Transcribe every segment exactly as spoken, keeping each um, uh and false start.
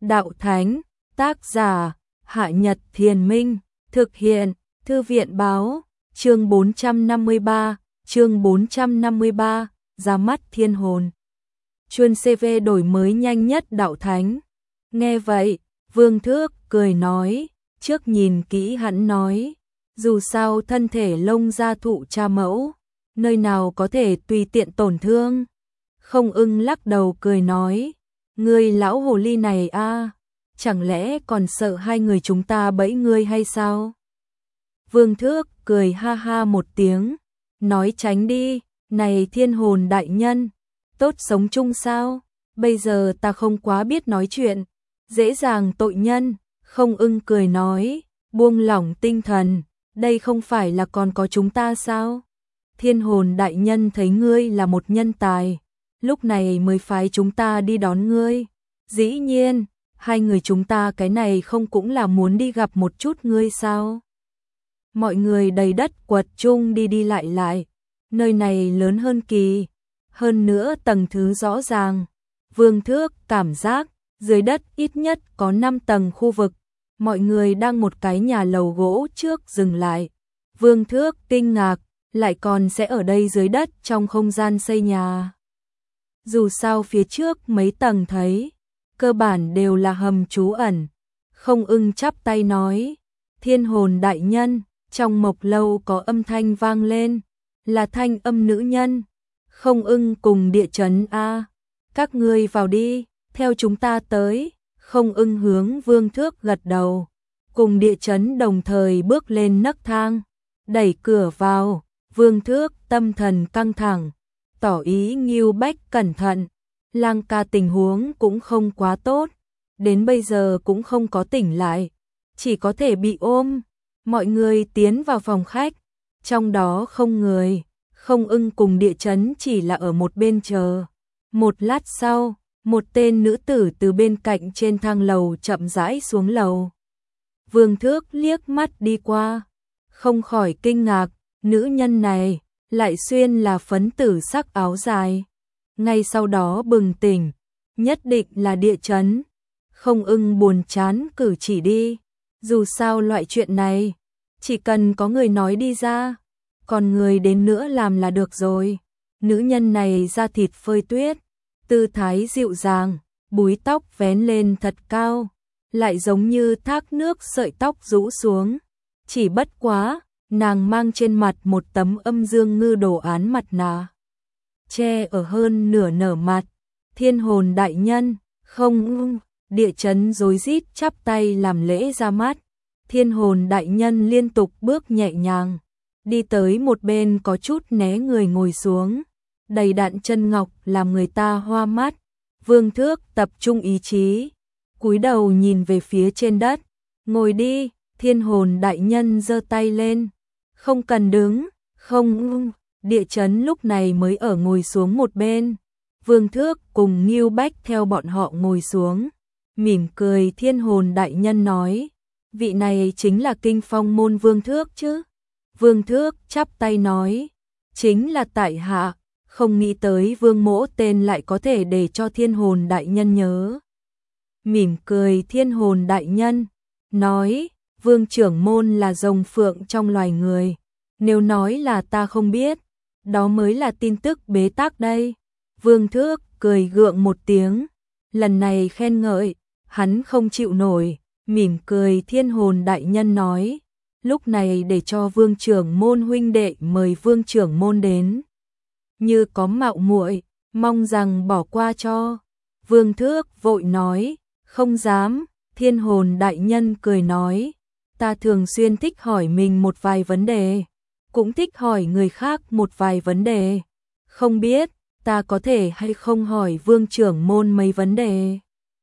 đạo thánh, tác giả, Hạ Nhật Thiền Minh, thực hiện, Thư viện báo, chương bốn trăm năm mươi ba, chương bốn trăm năm mươi ba, ra mắt thiên hồn. Chuyên xê vê đổi mới nhanh nhất đạo thánh. Nghe vậy, Vương Thước cười nói, trước nhìn kỹ hắn nói, dù sao thân thể lông gia thụ cha mẫu, nơi nào có thể tùy tiện tổn thương. Không Ưng lắc đầu cười nói, ngươi lão hồ ly này a, chẳng lẽ còn sợ hai người chúng ta bẫy ngươi hay sao? Vương Thước cười ha ha một tiếng, nói tránh đi, này thiên hồn đại nhân, tốt sống chung sao? Bây giờ ta không quá biết nói chuyện, dễ dàng tội nhân. Không Ưng cười nói, buông lỏng tinh thần, đây không phải là còn có chúng ta sao? Thiên hồn đại nhân thấy ngươi là một nhân tài, lúc này mới phái chúng ta đi đón ngươi. Dĩ nhiên, hai người chúng ta cái này không cũng là muốn đi gặp một chút ngươi sao? Mọi người đầy đất quật chung đi đi lại lại, nơi này lớn hơn kỳ, hơn nữa tầng thứ rõ ràng. Vương Thước cảm giác, dưới đất ít nhất có năm tầng khu vực, mọi người đang một cái nhà lầu gỗ trước dừng lại. Vương Thước kinh ngạc, lại còn sẽ ở đây dưới đất trong không gian xây nhà. Dù sao phía trước mấy tầng thấy, cơ bản đều là hầm trú ẩn. Không Ưng chắp tay nói, thiên hồn đại nhân, trong mộc lâu có âm thanh vang lên, là thanh âm nữ nhân. Không Ưng cùng địa chấn a, các ngươi vào đi, theo chúng ta tới. Không Ưng hướng Vương Thước gật đầu, cùng địa chấn đồng thời bước lên nấc thang, đẩy cửa vào. Vương Thước tâm thần căng thẳng, tỏ ý Ngưu Bách cẩn thận. Lang ca tình huống cũng không quá tốt, đến bây giờ cũng không có tỉnh lại, chỉ có thể bị ôm. Mọi người tiến vào phòng khách, trong đó không người. Không Ưng cùng địa chấn chỉ là ở một bên chờ. Một lát sau, một tên nữ tử từ bên cạnh trên thang lầu chậm rãi xuống lầu. Vương Thước liếc mắt đi qua, không khỏi kinh ngạc, nữ nhân này lại xuyên là phấn tử sắc áo dài. Ngay sau đó bừng tỉnh, nhất định là địa chấn. Không Ưng buồn chán cử chỉ đi, dù sao loại chuyện này chỉ cần có người nói đi ra, còn người đến nữa làm là được rồi. Nữ nhân này da thịt phơi tuyết, tư thái dịu dàng, búi tóc vén lên thật cao, lại giống như thác nước sợi tóc rũ xuống. Chỉ bất quá, nàng mang trên mặt một tấm âm dương ngư đồ án mặt nạ, che ở hơn nửa nở mặt. Thiên hồn đại nhân, không. Địa chấn rối rít chắp tay làm lễ ra mắt. Thiên hồn đại nhân liên tục bước nhẹ nhàng, đi tới một bên có chút né người ngồi xuống, đầy đặn chân ngọc làm người ta hoa mắt. Vương Thước tập trung ý chí, cúi đầu nhìn về phía trên đất. Ngồi đi. Thiên hồn đại nhân giơ tay lên, không cần đứng. Không. Địa chấn lúc này mới ở ngồi xuống một bên. Vương Thước cùng Ngưu Bách theo bọn họ ngồi xuống, mỉm cười. Thiên hồn đại nhân nói, vị này chính là Kinh Phong môn Vương Thước chứ? Vương Thước chắp tay nói, chính là tại hạ. Không nghĩ tới Vương mỗ tên lại có thể để cho thiên hồn đại nhân nhớ. Mỉm cười. Thiên hồn đại nhân nói, Vương trưởng môn là rồng phượng trong loài người, nếu nói là ta không biết, đó mới là tin tức bế tắc đây. Vương Thước cười gượng một tiếng, lần này khen ngợi hắn không chịu nổi, mỉm cười. Thiên hồn đại nhân nói, lúc này để cho Vương trưởng môn huynh đệ mời Vương trưởng môn đến, như có mạo muội, mong rằng bỏ qua cho. Vương Thước vội nói, không dám. Thiên hồn đại nhân cười nói, ta thường xuyên thích hỏi mình một vài vấn đề, cũng thích hỏi người khác một vài vấn đề. Không biết ta có thể hay không hỏi Vương trưởng môn mấy vấn đề?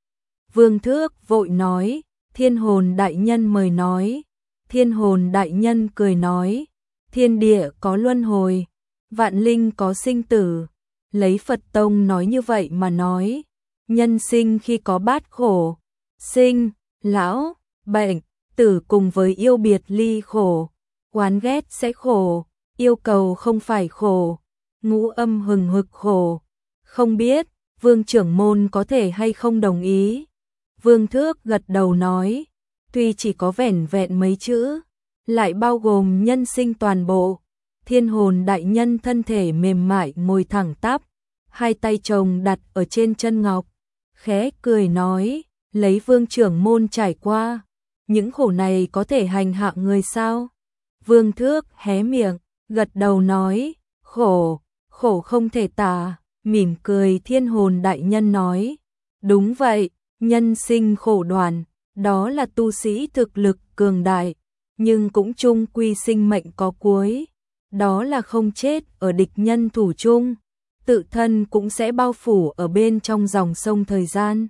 Vương Thước vội nói, thiên hồn đại nhân mời nói. Thiên hồn đại nhân cười nói, thiên địa có luân hồi, vạn linh có sinh tử. Lấy Phật tông nói như vậy mà nói, nhân sinh khi có bát khổ, sinh, lão, bệnh, tử cùng với yêu biệt ly khổ, oán ghét sẽ khổ, yêu cầu không phải khổ, ngũ âm hừng hực khổ. Không biết Vương trưởng môn có thể hay không đồng ý? Vương Thước gật đầu nói, tuy chỉ có vẻn vẹn mấy chữ, lại bao gồm nhân sinh toàn bộ. Thiên hồn đại nhân thân thể mềm mại ngồi thẳng tắp, hai tay chồng đặt ở trên chân ngọc, khẽ cười nói, lấy Vương trưởng môn trải qua, những khổ này có thể hành hạ người sao? Vương Thước hé miệng, gật đầu nói, khổ, khổ không thể tả, mỉm cười thiên hồn đại nhân nói, đúng vậy, nhân sinh khổ đoàn, đó là tu sĩ thực lực cường đại, nhưng cũng chung quy sinh mệnh có cuối, đó là không chết ở địch nhân thủ chung, tự thân cũng sẽ bao phủ ở bên trong dòng sông thời gian.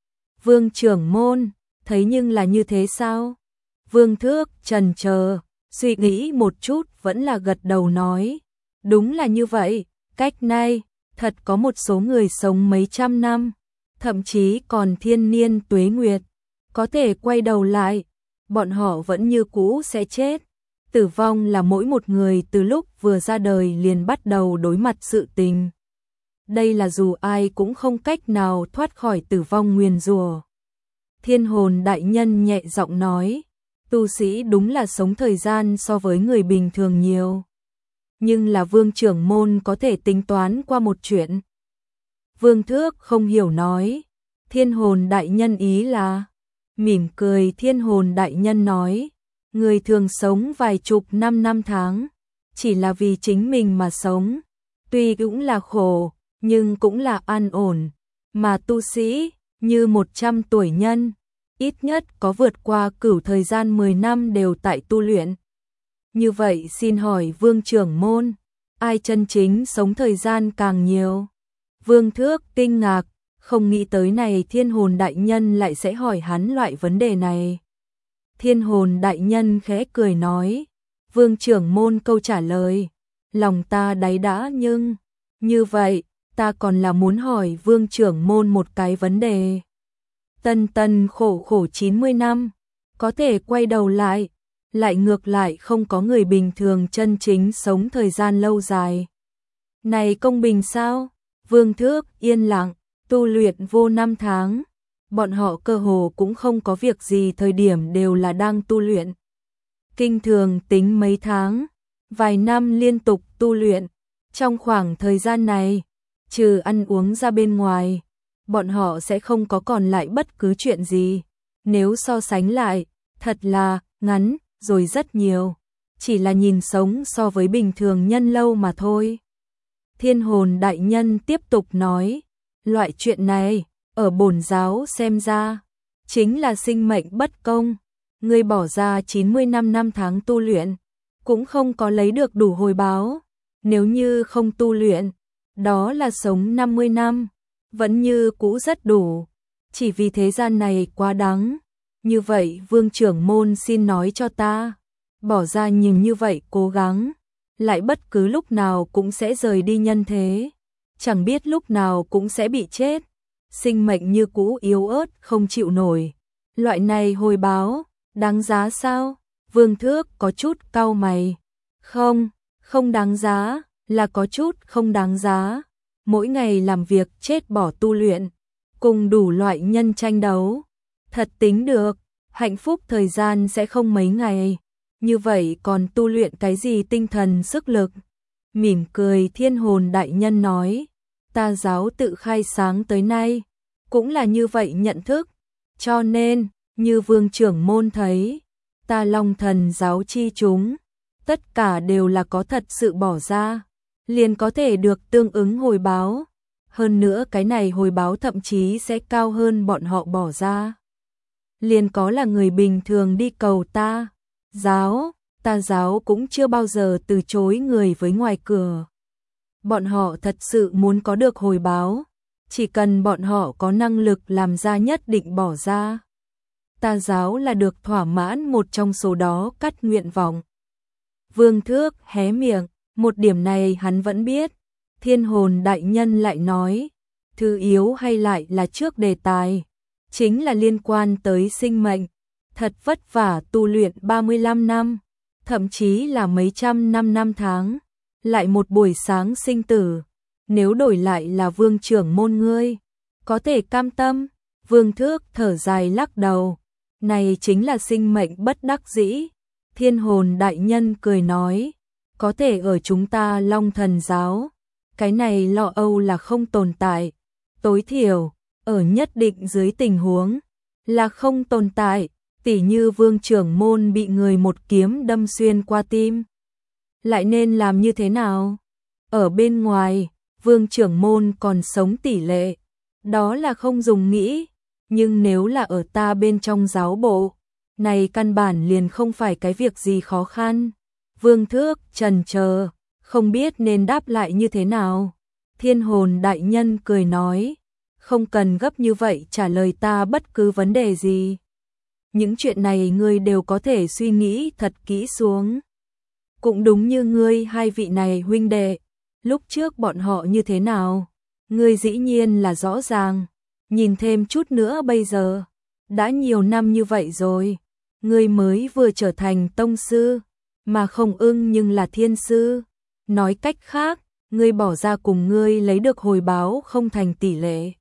Vương trưởng môn, thấy nhưng là như thế sao? Vương Thước chần chờ, suy nghĩ một chút vẫn là gật đầu nói, đúng là như vậy, cách nay, thật có một số người sống mấy trăm năm, thậm chí còn thiên niên tuế nguyệt, có thể quay đầu lại, bọn họ vẫn như cũ sẽ chết. Tử vong là mỗi một người từ lúc vừa ra đời liền bắt đầu đối mặt sự tình. Đây là dù ai cũng không cách nào thoát khỏi tử vong nguyền rủa. Thiên hồn đại nhân nhẹ giọng nói, tu sĩ đúng là sống thời gian so với người bình thường nhiều. Nhưng là Vương trưởng môn có thể tính toán qua một chuyện. Vương Thước không hiểu nói, thiên hồn đại nhân ý là, mỉm cười thiên hồn đại nhân nói, người thường sống vài chục năm năm tháng, chỉ là vì chính mình mà sống, tuy cũng là khổ, nhưng cũng là an ổn, mà tu sĩ, như một trăm tuổi nhân, ít nhất có vượt qua cửu thời gian mười năm đều tại tu luyện. Như vậy xin hỏi Vương trưởng môn, ai chân chính sống thời gian càng nhiều? Vương Thước kinh ngạc, không nghĩ tới này thiên hồn đại nhân lại sẽ hỏi hắn loại vấn đề này. Thiên hồn đại nhân khẽ cười nói, Vương trưởng môn câu trả lời, lòng ta đáy đã nhưng, như vậy, ta còn là muốn hỏi Vương trưởng môn một cái vấn đề. Tân tân khổ khổ chín mươi năm, có thể quay đầu lại, lại ngược lại không có người bình thường chân chính sống thời gian lâu dài. Này công bình sao? Vương Thước yên lặng, tu luyện vô năm tháng, bọn họ cơ hồ cũng không có việc gì thời điểm đều là đang tu luyện. Kinh thường tính mấy tháng, vài năm liên tục tu luyện, trong khoảng thời gian này, trừ ăn uống ra bên ngoài, bọn họ sẽ không có còn lại bất cứ chuyện gì. Nếu so sánh lại, thật là ngắn rồi rất nhiều, chỉ là nhìn sống so với bình thường nhân lâu mà thôi. Thiên hồn đại nhân tiếp tục nói, loại chuyện này, ở bổn giáo xem ra, chính là sinh mệnh bất công. Ngươi bỏ ra chín mươi lăm năm tháng tu luyện, cũng không có lấy được đủ hồi báo. Nếu như không tu luyện, đó là sống năm mươi năm, vẫn như cũ rất đủ. Chỉ vì thế gian này quá đáng. Như vậy Vương trưởng môn xin nói cho ta, bỏ ra nhiều như vậy cố gắng, lại bất cứ lúc nào cũng sẽ rời đi nhân thế, chẳng biết lúc nào cũng sẽ bị chết, sinh mệnh như cũ yếu ớt không chịu nổi, loại này hồi báo, đáng giá sao? Vương Thước có chút cau mày, không, không đáng giá, là có chút không đáng giá, mỗi ngày làm việc chết bỏ tu luyện, cùng đủ loại nhân tranh đấu, thật tính được, hạnh phúc thời gian sẽ không mấy ngày. Như vậy còn tu luyện cái gì tinh thần sức lực? Mỉm cười thiên hồn đại nhân nói, ta giáo tự khai sáng tới nay, cũng là như vậy nhận thức, cho nên, như Vương trưởng môn thấy, ta Long Thần giáo chi chúng, tất cả đều là có thật sự bỏ ra, liền có thể được tương ứng hồi báo, hơn nữa cái này hồi báo thậm chí sẽ cao hơn bọn họ bỏ ra. Liền có là người bình thường đi cầu ta, giáo, ta giáo cũng chưa bao giờ từ chối người với ngoài cửa. Bọn họ thật sự muốn có được hồi báo, chỉ cần bọn họ có năng lực làm ra nhất định bỏ ra. Ta giáo là được thỏa mãn một trong số đó cắt nguyện vọng. Vương Thước hé miệng, một điểm này hắn vẫn biết. Thiên hồn đại nhân lại nói, thứ yếu hay lại là trước đề tài, chính là liên quan tới sinh mệnh. Thật vất vả tu luyện ba mươi lăm năm, thậm chí là mấy trăm năm năm tháng, lại một buổi sáng sinh tử, nếu đổi lại là Vương trưởng môn ngươi, có thể cam tâm? Vương Thước thở dài lắc đầu, này chính là sinh mệnh bất đắc dĩ. Thiên hồn đại nhân cười nói, có thể ở chúng ta Long Thần giáo, cái này lo âu là không tồn tại, tối thiểu, ở nhất định dưới tình huống, là không tồn tại, tỉ như Vương trưởng môn bị người một kiếm đâm xuyên qua tim. Lại nên làm như thế nào? Ở bên ngoài, Vương trưởng môn còn sống tỷ lệ, đó là không dùng nghĩ, nhưng nếu là ở ta bên trong giáo bộ, này căn bản liền không phải cái việc gì khó khăn. Vương Thước trần chờ, không biết nên đáp lại như thế nào. Thiên hồn đại nhân cười nói, không cần gấp như vậy trả lời ta bất cứ vấn đề gì. Những chuyện này ngươi đều có thể suy nghĩ thật kỹ xuống. Cũng đúng như ngươi hai vị này huynh đệ, lúc trước bọn họ như thế nào, ngươi dĩ nhiên là rõ ràng, nhìn thêm chút nữa bây giờ, đã nhiều năm như vậy rồi, ngươi mới vừa trở thành tông sư, mà Không Ưng nhưng là thiên sư, nói cách khác, ngươi bỏ ra cùng ngươi lấy được hồi báo không thành tỷ lệ,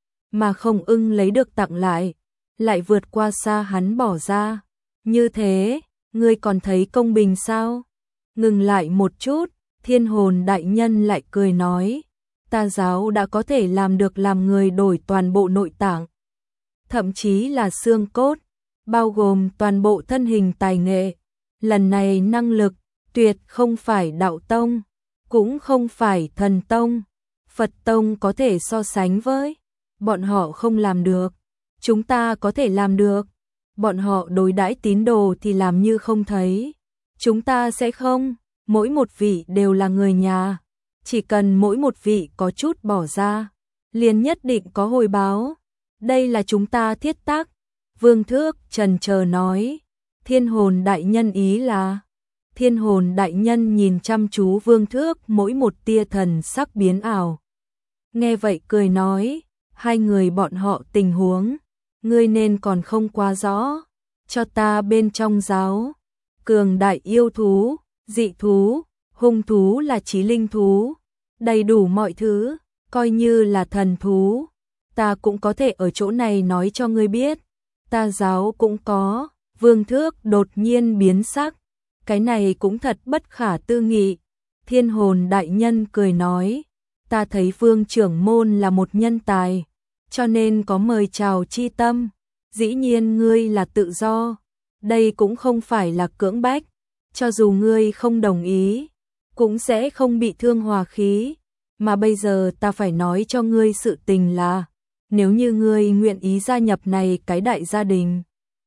mà Không Ưng lấy được tặng lại, lại vượt qua xa hắn bỏ ra, như thế, ngươi còn thấy công bình sao? Ngừng lại một chút, thiên hồn đại nhân lại cười nói, ta giáo đã có thể làm được làm người đổi toàn bộ nội tạng, thậm chí là xương cốt, bao gồm toàn bộ thân hình tài nghệ. Lần này năng lực, tuyệt không phải đạo tông, cũng không phải thần tông, Phật tông có thể so sánh với, bọn họ không làm được, chúng ta có thể làm được, bọn họ đối đãi tín đồ thì làm như không thấy, chúng ta sẽ không, mỗi một vị đều là người nhà, chỉ cần mỗi một vị có chút bỏ ra, liền nhất định có hồi báo, đây là chúng ta thiết tác. Vương Thước trần chờ nói, thiên hồn đại nhân ý là, thiên hồn đại nhân nhìn chăm chú Vương Thước mỗi một tia thần sắc biến ảo. Nghe vậy cười nói, hai người bọn họ tình huống, ngươi nên còn không quá rõ, cho ta bên trong giáo, cường đại yêu thú, dị thú, hung thú là chí linh thú, đầy đủ mọi thứ, coi như là thần thú, ta cũng có thể ở chỗ này nói cho ngươi biết, ta giáo cũng có. Vương Thước đột nhiên biến sắc, cái này cũng thật bất khả tư nghị. Thiên hồn đại nhân cười nói, ta thấy Vương trưởng môn là một nhân tài, cho nên có mời chào chi tâm, dĩ nhiên ngươi là tự do, đây cũng không phải là cưỡng bách, cho dù ngươi không đồng ý, cũng sẽ không bị thương hòa khí, mà bây giờ ta phải nói cho ngươi sự tình là, nếu như ngươi nguyện ý gia nhập này cái đại gia đình,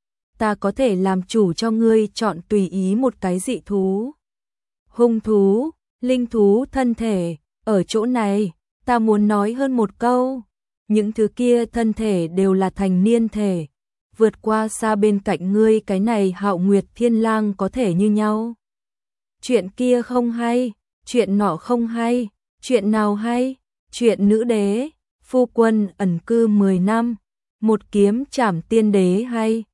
ta có thể làm chủ cho ngươi chọn tùy ý một cái dị thú, hung thú, linh thú thân thể, ở chỗ này, ta muốn nói hơn một câu, những thứ kia thân thể đều là thành niên thể, vượt qua xa bên cạnh ngươi cái này Hạo Nguyệt Thiên Lang có thể như nhau. Chuyện kia không hay, chuyện nọ không hay, chuyện nào hay, chuyện nữ đế, phu quân ẩn cư mười năm, một kiếm trảm tiên đế hay.